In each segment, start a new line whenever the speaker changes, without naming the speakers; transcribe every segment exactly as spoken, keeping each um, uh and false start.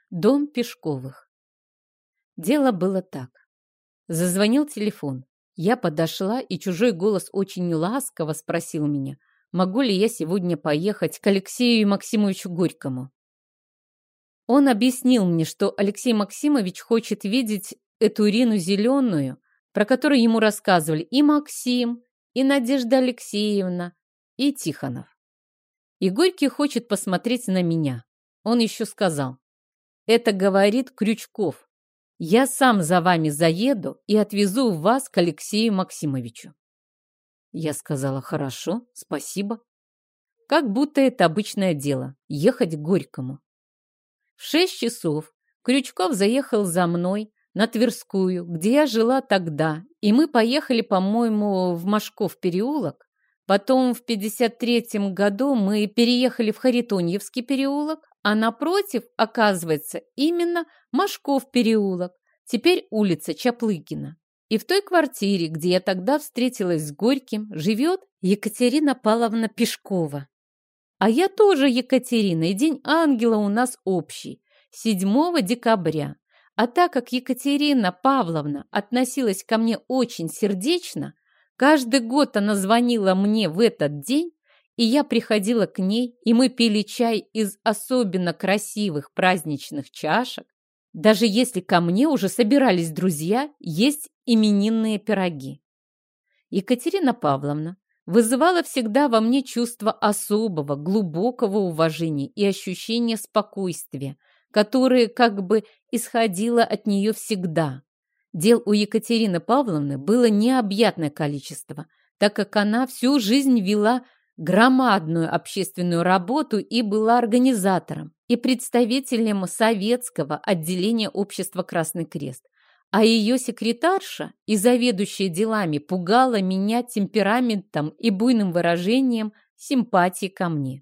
Дом Пешковых. Дело было так. Зазвонил телефон. Я подошла, и чужой голос очень ласково спросил меня, могу ли я сегодня поехать к Алексею Максимовичу Горькому. Он объяснил мне, что Алексей Максимович хочет видеть эту Ирину Зеленую, про которую ему рассказывали и Максим, и Надежда Алексеевна, и Тихонов. И Горький хочет посмотреть на меня. Он еще сказал: это говорит Крючков. Я сам за вами заеду и отвезу вас к Алексею Максимовичу. Я сказала: хорошо, спасибо. Как будто это обычное дело – ехать к Горькому. В шесть часов Крючков заехал за мной на Тверскую, где я жила тогда, и мы поехали, по-моему, в Машков переулок. Потом в пятьдесят третьем году мы переехали в Харитоньевский переулок, а напротив, оказывается, именно Машков переулок, теперь улица Чаплыгина. И в той квартире, где я тогда встретилась с Горьким, живет Екатерина Павловна Пешкова. А я тоже Екатерина, и День ангела у нас общий, седьмого декабря. А так как Екатерина Павловна относилась ко мне очень сердечно, каждый год она звонила мне в этот день, и я приходила к ней, и мы пили чай из особенно красивых праздничных чашек. Даже если ко мне уже собирались друзья есть именинные пироги. Екатерина Павловна вызывала всегда во мне чувство особого, глубокого уважения и ощущения спокойствия, которое как бы исходило от нее всегда. Дел у Екатерины Павловны было необъятное количество, так как она всю жизнь вела громадную общественную работу и была организатором и представителем советского отделения общества «Красный крест». А ее секретарша и заведующая делами пугала меня темпераментом и буйным выражением симпатии ко мне.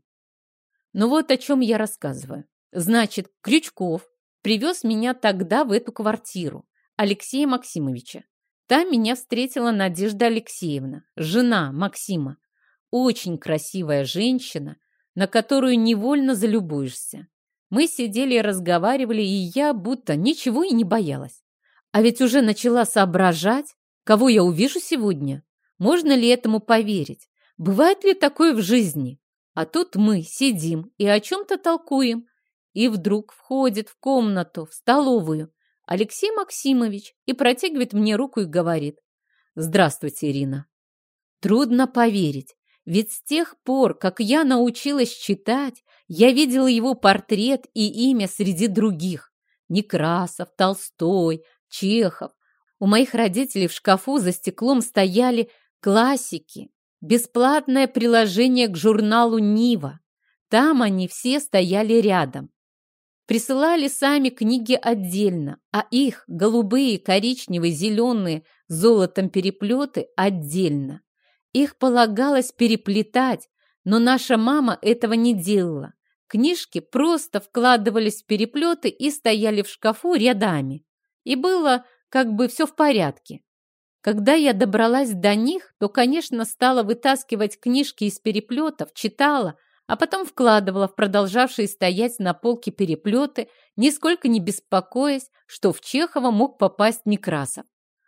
Но вот о чем я рассказываю. Значит, Крючков привез меня тогда в эту квартиру Алексея Максимовича. Там меня встретила Надежда Алексеевна, жена Максима. Очень красивая женщина, на которую невольно залюбуешься. Мы сидели и разговаривали, и я будто ничего и не боялась. А ведь уже начала соображать, кого я увижу сегодня. Можно ли этому поверить? Бывает ли такое в жизни? А тут мы сидим и о чем-то толкуем. И вдруг входит в комнату, в столовую, Алексей Максимович и протягивает мне руку и говорит: «Здравствуйте, Ирина». Трудно поверить, ведь с тех пор, как я научилась читать, я видела его портрет и имя среди других. Некрасов, Толстой, Чехов. У моих родителей в шкафу за стеклом стояли классики, бесплатное приложение к журналу «Нива». Там они все стояли рядом. Присылали сами книги отдельно, а их голубые, коричневые, зеленые с золотом переплеты отдельно. Их полагалось переплетать, но наша мама этого не делала. Книжки просто вкладывались в переплеты и стояли в шкафу рядами. И было как бы все в порядке. Когда я добралась до них, то, конечно, стала вытаскивать книжки из переплетов, читала, а потом вкладывала в продолжавшие стоять на полке переплеты, нисколько не беспокоясь, что в Чехова мог попасть Некрасов.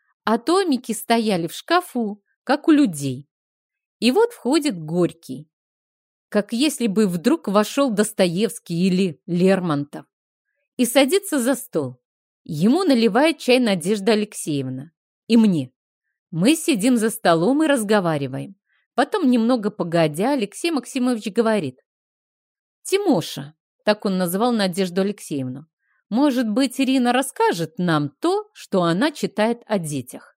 А томики стояли в шкафу, как у людей. И вот входит Горький, как если бы вдруг вошел Достоевский или Лермонтов, и садится за стол. Ему наливает чай Надежда Алексеевна. И мне. Мы сидим за столом и разговариваем. Потом, немного погодя, Алексей Максимович говорит: «Тимоша», так он называл Надежду Алексеевну, «может быть, Ирина расскажет нам то, что она читает о детях?»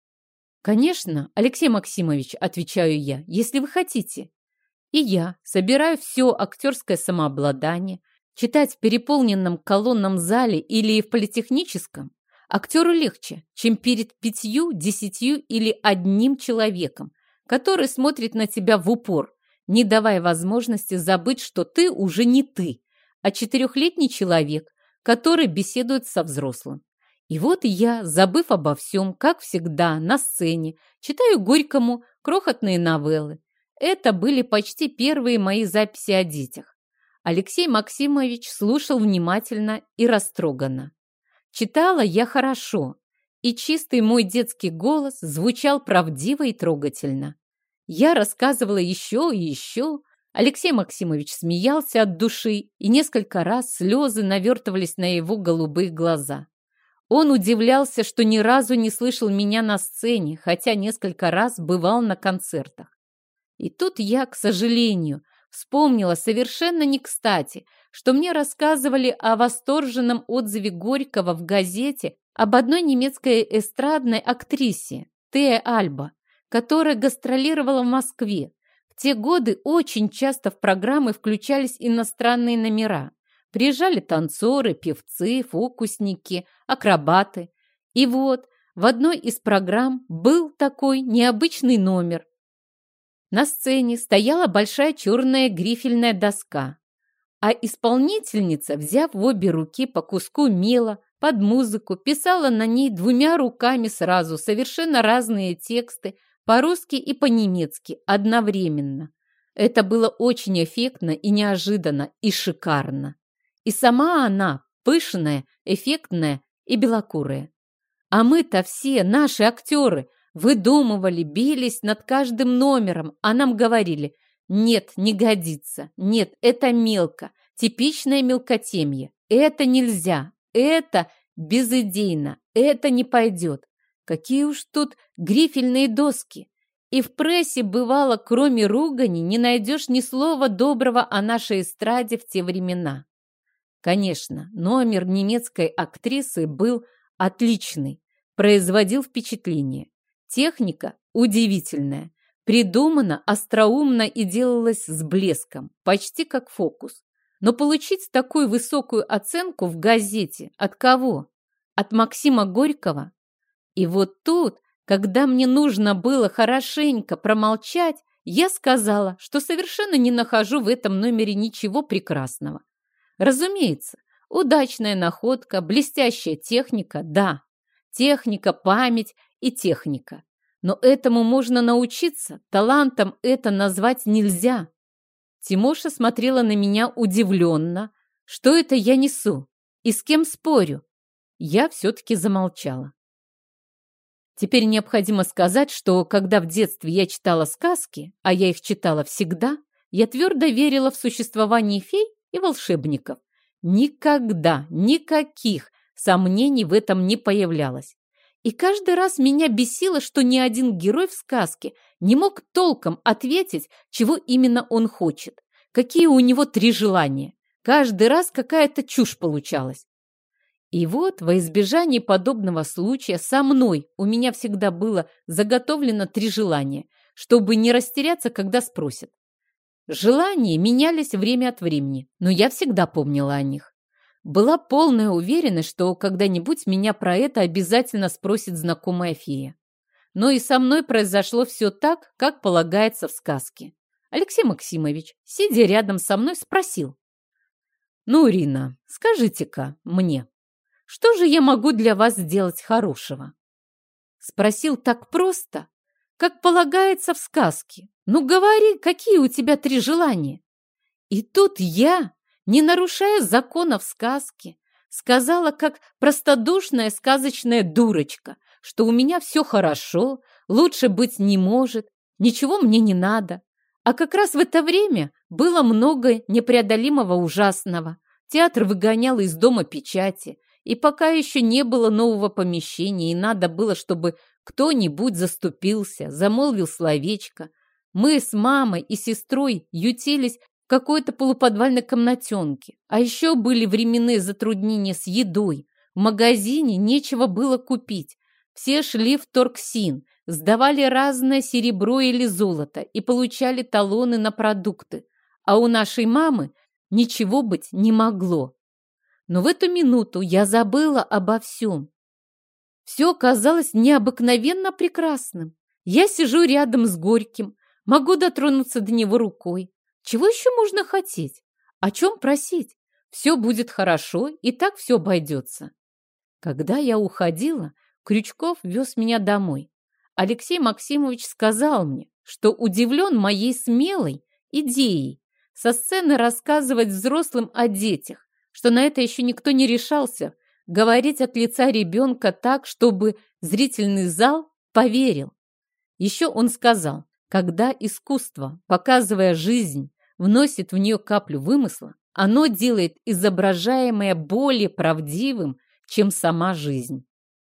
«Конечно, Алексей Максимович», отвечаю я, «если вы хотите». И я собираю все актерское самообладание, читать в переполненном колонном зале или в политехническом актеру легче, чем перед пятью, десятью или одним человеком, который смотрит на тебя в упор, не давая возможности забыть, что ты уже не ты, а четырехлетний человек, который беседует со взрослым. И вот я, забыв обо всем, как всегда, на сцене, читаю Горькому крохотные новеллы. Это были почти первые мои записи о детях. Алексей Максимович слушал внимательно и растроганно. Читала я хорошо, и чистый мой детский голос звучал правдиво и трогательно. Я рассказывала еще и еще. Алексей Максимович смеялся от души, и несколько раз слезы навертывались на его голубые глаза. Он удивлялся, что ни разу не слышал меня на сцене, хотя несколько раз бывал на концертах. И тут я, к сожалению, вспомнила совершенно не кстати, что мне рассказывали о восторженном отзыве Горького в газете об одной немецкой эстрадной актрисе Теа Альба, которая гастролировала в Москве. В те годы очень часто в программы включались иностранные номера. Приезжали танцоры, певцы, фокусники, акробаты. И вот в одной из программ был такой необычный номер. На сцене стояла большая черная грифельная доска, а исполнительница, взяв в обе руки по куску мела, под музыку, писала на ней двумя руками сразу совершенно разные тексты, по-русски и по-немецки одновременно. Это было очень эффектно и неожиданно, и шикарно. И сама она пышная, эффектная и белокурая. А мы-то все, наши актеры, выдумывали, бились над каждым номером, а нам говорили: нет, не годится, нет, это мелко, типичное мелкотемье, это нельзя, это безыдейно, это не пойдет. Какие уж тут грифельные доски. И в прессе, бывало, кроме ругани, не найдешь ни слова доброго о нашей эстраде в те времена. Конечно, номер немецкой актрисы был отличный, производил впечатление. Техника удивительная, придумана остроумно и делалась с блеском, почти как фокус. Но получить такую высокую оценку в газете от кого? От Максима Горького? И вот тут, когда мне нужно было хорошенько промолчать, я сказала, что совершенно не нахожу в этом номере ничего прекрасного. Разумеется, удачная находка, блестящая техника, да, техника, память и техника. Но этому можно научиться, талантом это назвать нельзя. Тимоша смотрела на меня удивленно. Что это я несу? И с кем спорю? Я все-таки замолчала. Теперь необходимо сказать, что когда в детстве я читала сказки, а я их читала всегда, я твердо верила в существование фей и волшебников. Никогда, никаких сомнений в этом не появлялось. И каждый раз меня бесило, что ни один герой в сказке не мог толком ответить, чего именно он хочет, какие у него три желания. Каждый раз какая-то чушь получалась. И вот, во избежание подобного случая, со мной у меня всегда было заготовлено три желания, чтобы не растеряться, когда спросят. Желания менялись время от времени, но я всегда помнила о них. Была полная уверенность, что когда-нибудь меня про это обязательно спросит знакомая фея. Но и со мной произошло все так, как полагается в сказке. Алексей Максимович, сидя рядом со мной, спросил. «Ну, Рина, скажите-ка мне, что же я могу для вас сделать хорошего?» Спросил так просто, как полагается в сказке. «Ну, говори, какие у тебя три желания?» И тут я, не нарушая законов сказки, сказала, как простодушная сказочная дурочка, что у меня все хорошо, лучше быть не может, ничего мне не надо. А как раз в это время было много непреодолимого ужасного. Театр выгонял из дома печати, и пока еще не было нового помещения, и надо было, чтобы кто-нибудь заступился, замолвил словечко. Мы с мамой и сестрой ютились в какой-то полуподвальной комнатенке. А еще были временные затруднения с едой. В магазине нечего было купить. Все шли в торгсин, сдавали разное серебро или золото и получали талоны на продукты. А у нашей мамы ничего быть не могло. Но в эту минуту я забыла обо всем. Все казалось необыкновенно прекрасным. Я сижу рядом с Горьким, могу дотронуться до него рукой. Чего еще можно хотеть? О чем просить? Все будет хорошо, и так все обойдется. Когда я уходила, Крючков вез меня домой. Алексей Максимович сказал мне, что удивлен моей смелой идеей со сцены рассказывать взрослым о детях, что на это еще никто не решался, говорить от лица ребенка так, чтобы зрительный зал поверил. Еще он сказал, когда искусство, показывая жизнь, вносит в нее каплю вымысла, оно делает изображаемое более правдивым, чем сама жизнь.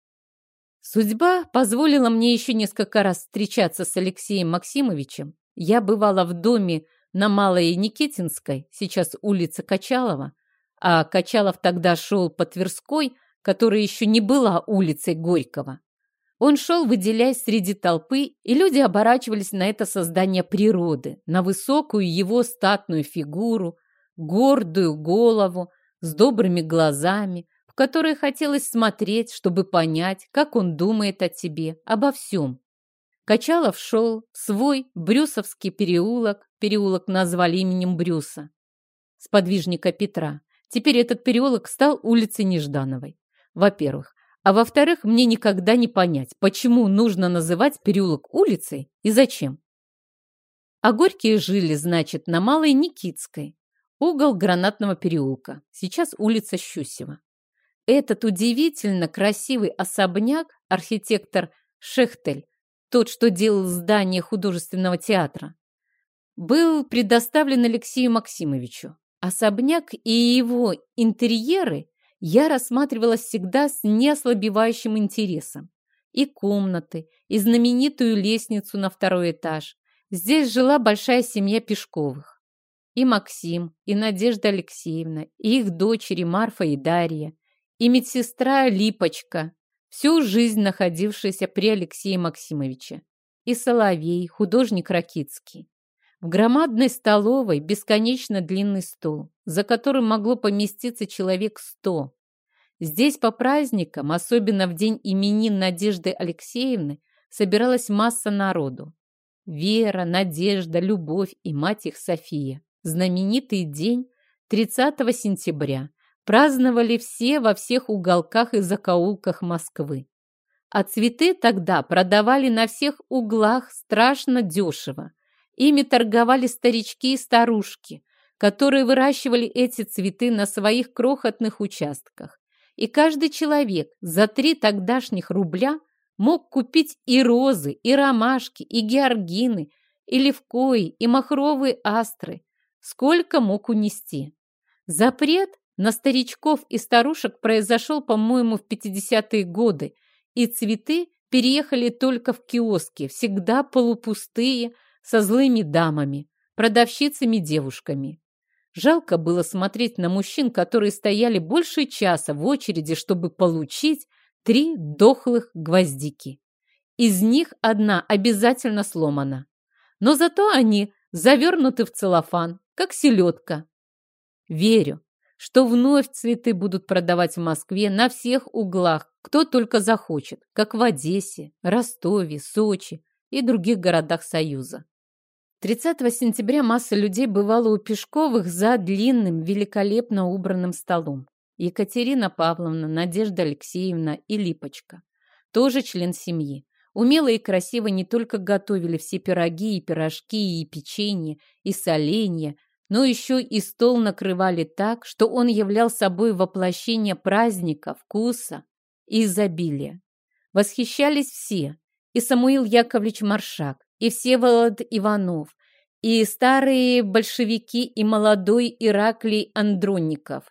Судьба позволила мне еще несколько раз встречаться с Алексеем Максимовичем. Я бывала в доме на Малой Никитинской, сейчас улица Качалова, а Качалов тогда шел по Тверской, которая еще не была улицей Горького. Он шел, выделяясь среди толпы, и люди оборачивались на это создание природы, на высокую его статную фигуру, гордую голову с добрыми глазами, в которые хотелось смотреть, чтобы понять, как он думает о тебе, обо всем. Качалов шел в свой Брюсовский переулок, переулок назвали именем Брюса, сподвижника Петра. Теперь этот переулок стал улицей Неждановой, во-первых. А во-вторых, мне никогда не понять, почему нужно называть переулок улицей и зачем. А Горькие жили, значит, на Малой Никитской, угол Гранатного переулка, сейчас улица Щусева. Этот удивительно красивый особняк архитектор Шехтель, тот, что делал здание художественного театра, был предоставлен Алексею Максимовичу. Особняк и его интерьеры я рассматривала всегда с неослабевающим интересом. И комнаты, и знаменитую лестницу на второй этаж. Здесь жила большая семья Пешковых. И Максим, и Надежда Алексеевна, и их дочери Марфа и Дарья, и медсестра Липочка, всю жизнь находившаяся при Алексее Максимовиче, и Соловей, художник Ракицкий. В громадной столовой бесконечно длинный стол, за которым могло поместиться человек сто. Здесь по праздникам, особенно в день именин Надежды Алексеевны, собиралась масса народу. Вера, Надежда, Любовь и мать их София. Знаменитый день тридцатого сентября праздновали все во всех уголках и закоулках Москвы. А цветы тогда продавали на всех углах страшно дешево. Ими торговали старички и старушки, которые выращивали эти цветы на своих крохотных участках. И каждый человек за три тогдашних рубля мог купить и розы, и ромашки, и георгины, и левкои, и махровые астры, сколько мог унести. Запрет на старичков и старушек произошел, по-моему, в пятидесятые годы, и цветы переехали только в киоски, всегда полупустые, со злыми дамами, продавщицами-девушками. Жалко было смотреть на мужчин, которые стояли больше часа в очереди, чтобы получить три дохлых гвоздики. Из них одна обязательно сломана. Но зато они завернуты в целлофан, как селедка. Верю, что вновь цветы будут продавать в Москве на всех углах, кто только захочет, как в Одессе, Ростове, Сочи и других городах Союза. тридцатого сентября масса людей бывала у Пешковых за длинным, великолепно убранным столом. Екатерина Павловна, Надежда Алексеевна и Липочка, тоже член семьи. Умело и красиво не только готовили все пироги и пирожки, и печенье, и соленья, но еще и стол накрывали так, что он являл собой воплощение праздника, вкуса и изобилия. Восхищались все, и Самуил Яковлевич Маршак, и Всеволод Иванов, и старые большевики, и молодой Ираклий Андронников.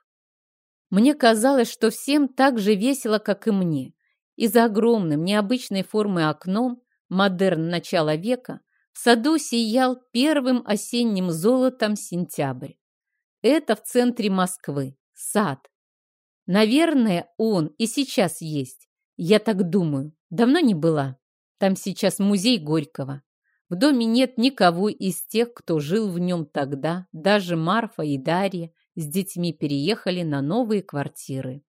Мне казалось, что всем так же весело, как и мне. И за огромным, необычной формы окном, модерн начала века, в саду сиял первым осенним золотом сентябрь. Это в центре Москвы, сад. Наверное, он и сейчас есть. Я так думаю. Давно не была. Там сейчас музей Горького. В доме нет никого из тех, кто жил в нем тогда. Даже Марфа и Дарья с детьми переехали на новые квартиры.